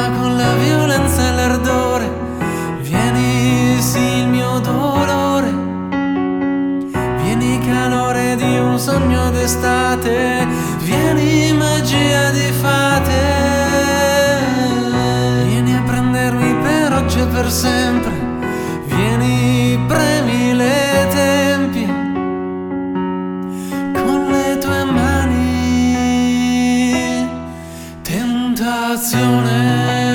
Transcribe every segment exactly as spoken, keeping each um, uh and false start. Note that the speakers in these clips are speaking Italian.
ama con la violenza e l'ardore. Vieni sì il mio dolore, vieni calore di un sogno d'estate, vieni magia di fate, vieni a prendermi per oggi e per sempre, vieni premi le tempie con le tue mani, tentazione.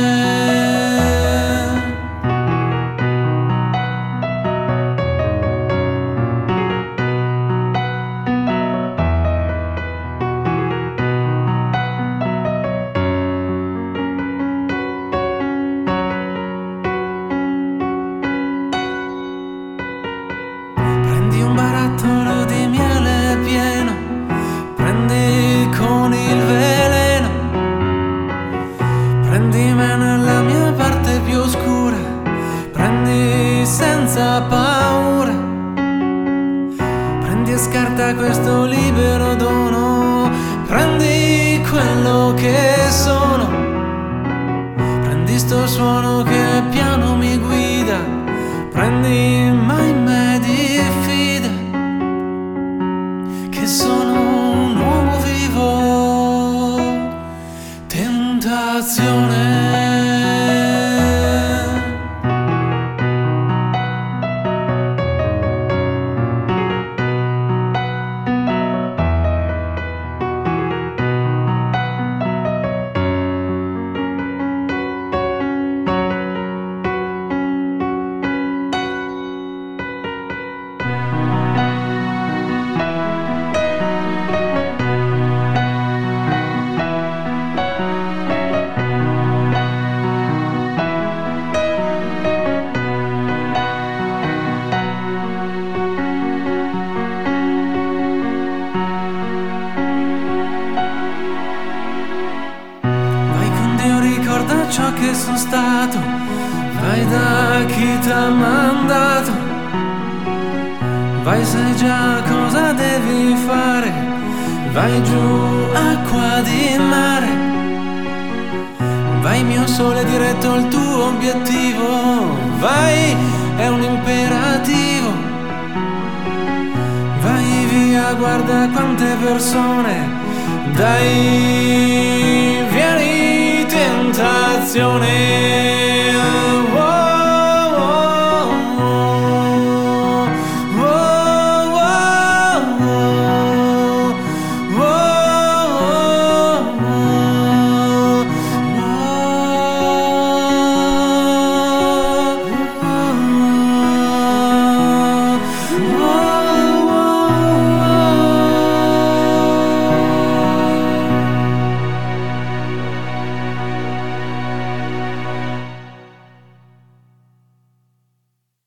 Prendi un barattolo di miele pieno, prendi con il veleno, prendi me nella mia parte più oscura, prendi senza paura, prendi e scarta questo libero dono, prendi quello che sono, prendi sto suono che piano mi guida, prendi mai me diffida, che sono un uomo vivo, tentazione. Ricorda ciò che sono stato, vai da chi t'ha mandato, vai sai già cosa devi fare, vai giù acqua di mare, vai mio sole diretto al tuo obiettivo, vai è un imperativo, vai via guarda quante persone, dai vieni tentazione.